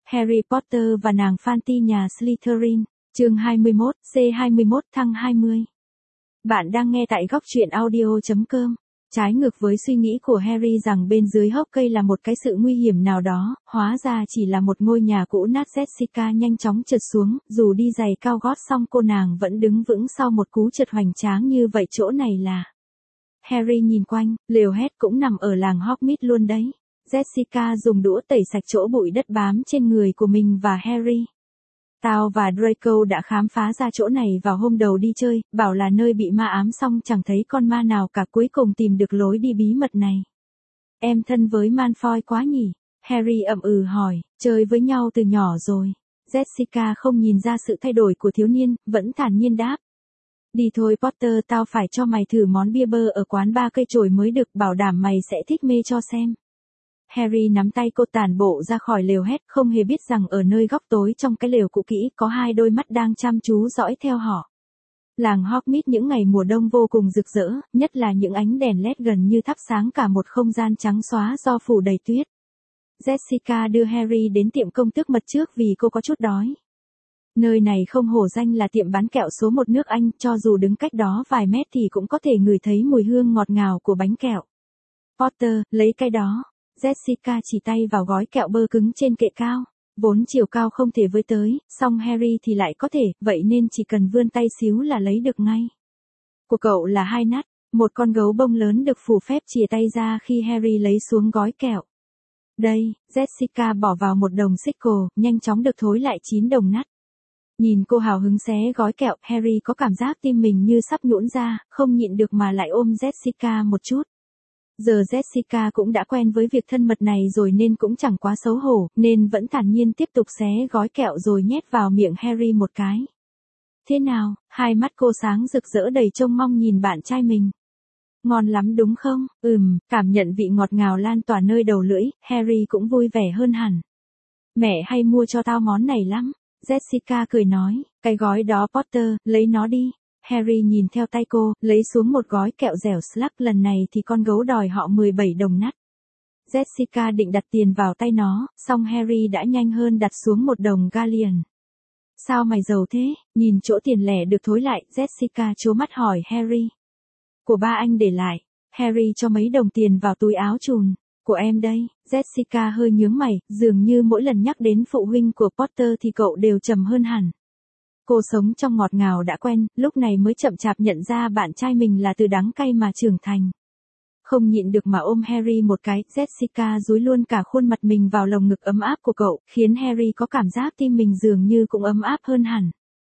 Harry Potter và nàng Fanty nhà Slytherin, chương 21, C21 thăng 20. Bạn đang nghe tại góc truyện audio.com. Trái ngược với suy nghĩ của Harry rằng bên dưới hốc cây là một cái sự nguy hiểm nào đó, hóa ra chỉ là một ngôi nhà cũ nát. Jessica nhanh chóng trượt xuống, dù đi giày cao gót xong cô nàng vẫn đứng vững sau một cú trượt hoành tráng như vậy. Chỗ này là... Harry nhìn quanh, lều hét cũng nằm ở làng Hogsmeade luôn đấy. Jessica dùng đũa tẩy sạch chỗ bụi đất bám trên người của mình và Harry. Tao và Draco đã khám phá ra chỗ này vào hôm đầu đi chơi, bảo là nơi bị ma ám xong chẳng thấy con ma nào cả, cuối cùng tìm được lối đi bí mật này. Em thân với Malfoy quá nhỉ? Harry ậm ừ hỏi, chơi với nhau từ nhỏ rồi. Jessica không nhìn ra sự thay đổi của thiếu niên, vẫn thản nhiên đáp. Đi thôi Potter, tao phải cho mày thử món bia bơ ở quán ba cây chổi mới được, bảo đảm mày sẽ thích mê cho xem. Harry nắm tay cô tản bộ ra khỏi lều hét, không hề biết rằng ở nơi góc tối trong cái lều cũ kỹ có hai đôi mắt đang chăm chú dõi theo họ. Làng Hogsmeade những ngày mùa đông vô cùng rực rỡ, nhất là những ánh đèn led gần như thắp sáng cả một không gian trắng xóa do phủ đầy tuyết. Jessica đưa Harry đến tiệm công tước mật trước vì cô có chút đói. Nơi này không hổ danh là tiệm bán kẹo số 1 nước Anh, cho dù đứng cách đó vài mét thì cũng có thể ngửi thấy mùi hương ngọt ngào của bánh kẹo. Potter, lấy cái đó. Jessica chỉ tay vào gói kẹo bơ cứng trên kệ cao. Vốn chiều cao không thể với tới, song Harry thì lại có thể, vậy nên chỉ cần vươn tay xíu là lấy được ngay. Của cậu là 2 nát, một con gấu bông lớn được phù phép chìa tay ra khi Harry lấy xuống gói kẹo. Đây, Jessica bỏ vào một đồng sickle, nhanh chóng được thối lại 9 đồng nát. Nhìn cô hào hứng xé gói kẹo, Harry có cảm giác tim mình như sắp nhũn ra, không nhịn được mà lại ôm Jessica một chút. Giờ Jessica cũng đã quen với việc thân mật này rồi nên cũng chẳng quá xấu hổ, nên vẫn thản nhiên tiếp tục xé gói kẹo rồi nhét vào miệng Harry một cái. Thế nào, hai mắt cô sáng rực rỡ đầy trông mong nhìn bạn trai mình. Ngon lắm đúng không? Cảm nhận vị ngọt ngào lan tỏa nơi đầu lưỡi, Harry cũng vui vẻ hơn hẳn. Mẹ hay mua cho tao món này lắm. Jessica cười nói, cái gói đó Potter, lấy nó đi. Harry nhìn theo tay cô, lấy xuống một gói kẹo dẻo Slug, lần này thì con gấu đòi họ 17 đồng nát. Jessica định đặt tiền vào tay nó, song Harry đã nhanh hơn đặt xuống 1 đồng galleon. Sao mày giàu thế? Nhìn chỗ tiền lẻ được thối lại, Jessica trố mắt hỏi Harry. Của ba anh để lại. Harry cho mấy đồng tiền vào túi áo chùn. Của em đây. Jessica hơi nhướng mày, dường như mỗi lần nhắc đến phụ huynh của Potter thì cậu đều trầm hơn hẳn. Cô sống trong ngọt ngào đã quen, lúc này mới chậm chạp nhận ra bạn trai mình là từ đắng cay mà trưởng thành. Không nhịn được mà ôm Harry một cái, Jessica dúi luôn cả khuôn mặt mình vào lồng ngực ấm áp của cậu, khiến Harry có cảm giác tim mình dường như cũng ấm áp hơn hẳn.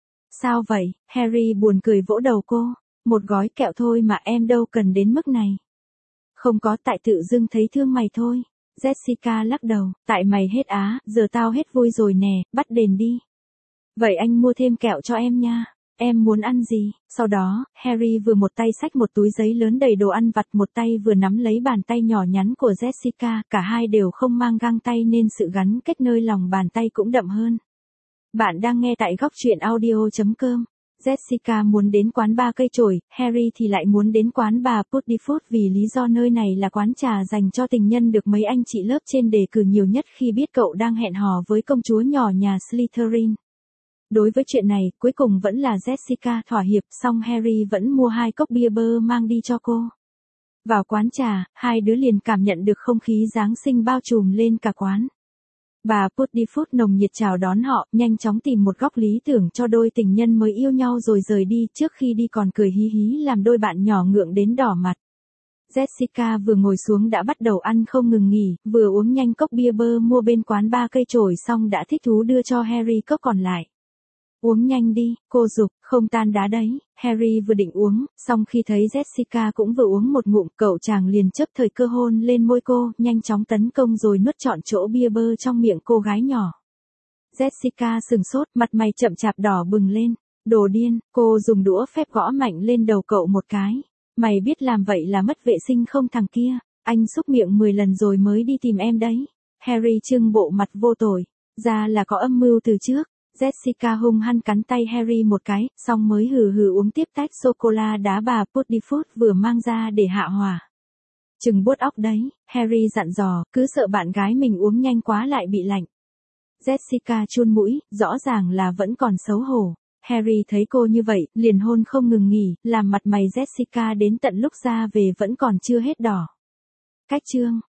Sao vậy? Harry buồn cười vỗ đầu cô. Một gói kẹo thôi mà em đâu cần đến mức này. Không có, tại tự dưng thấy thương mày thôi. Jessica lắc đầu, tại mày hết á, giờ tao hết vui rồi nè, bắt đền đi. Vậy anh mua thêm kẹo cho em nha. Em muốn ăn gì? Sau đó, Harry vừa một tay xách một túi giấy lớn đầy đồ ăn vặt, một tay vừa nắm lấy bàn tay nhỏ nhắn của Jessica, cả hai đều không mang găng tay nên sự gắn kết nơi lòng bàn tay cũng đậm hơn. Bạn đang nghe tại góc truyện audio.com. Jessica muốn đến quán ba cây chổi, Harry thì lại muốn đến quán bà Puddifoot vì lý do nơi này là quán trà dành cho tình nhân được mấy anh chị lớp trên đề cử nhiều nhất khi biết cậu đang hẹn hò với công chúa nhỏ nhà Slytherin. Đối với chuyện này, cuối cùng vẫn là Jessica thỏa hiệp, song Harry vẫn mua 2 cốc bia bơ mang đi cho cô. Vào quán trà, hai đứa liền cảm nhận được không khí Giáng sinh bao trùm lên cả quán. Bà Puddifoot nồng nhiệt chào đón họ, nhanh chóng tìm một góc lý tưởng cho đôi tình nhân mới yêu nhau rồi rời đi, trước khi đi còn cười hí hí làm đôi bạn nhỏ ngượng đến đỏ mặt. Jessica vừa ngồi xuống đã bắt đầu ăn không ngừng nghỉ, vừa uống nhanh cốc bia bơ mua bên quán ba cây chổi xong đã thích thú đưa cho Harry cốc còn lại. Uống nhanh đi, cô giục, không tan đá đấy. Harry vừa định uống, song khi thấy Jessica cũng vừa uống một ngụm, cậu chàng liền chấp thời cơ hôn lên môi cô, nhanh chóng tấn công rồi nuốt trọn chỗ bia bơ trong miệng cô gái nhỏ. Jessica sừng sốt, mặt mày chậm chạp đỏ bừng lên. Đồ điên, cô dùng đũa phép gõ mạnh lên đầu cậu một cái. Mày biết làm vậy là mất vệ sinh không thằng kia? Anh xúc miệng 10 lần rồi mới đi tìm em đấy. Harry trưng bộ mặt vô tội. Ra là có âm mưu từ trước. Jessica hung hăng cắn tay Harry một cái, xong mới hừ hừ uống tiếp tách sô-cô-la đá bà Puddifoot vừa mang ra để hạ hỏa. Chừng buốt óc đấy, Harry dặn dò, cứ sợ bạn gái mình uống nhanh quá lại bị lạnh. Jessica chun mũi, rõ ràng là vẫn còn xấu hổ. Harry thấy cô như vậy, liền hôn không ngừng nghỉ, làm mặt mày Jessica đến tận lúc ra về vẫn còn chưa hết đỏ. Cách chương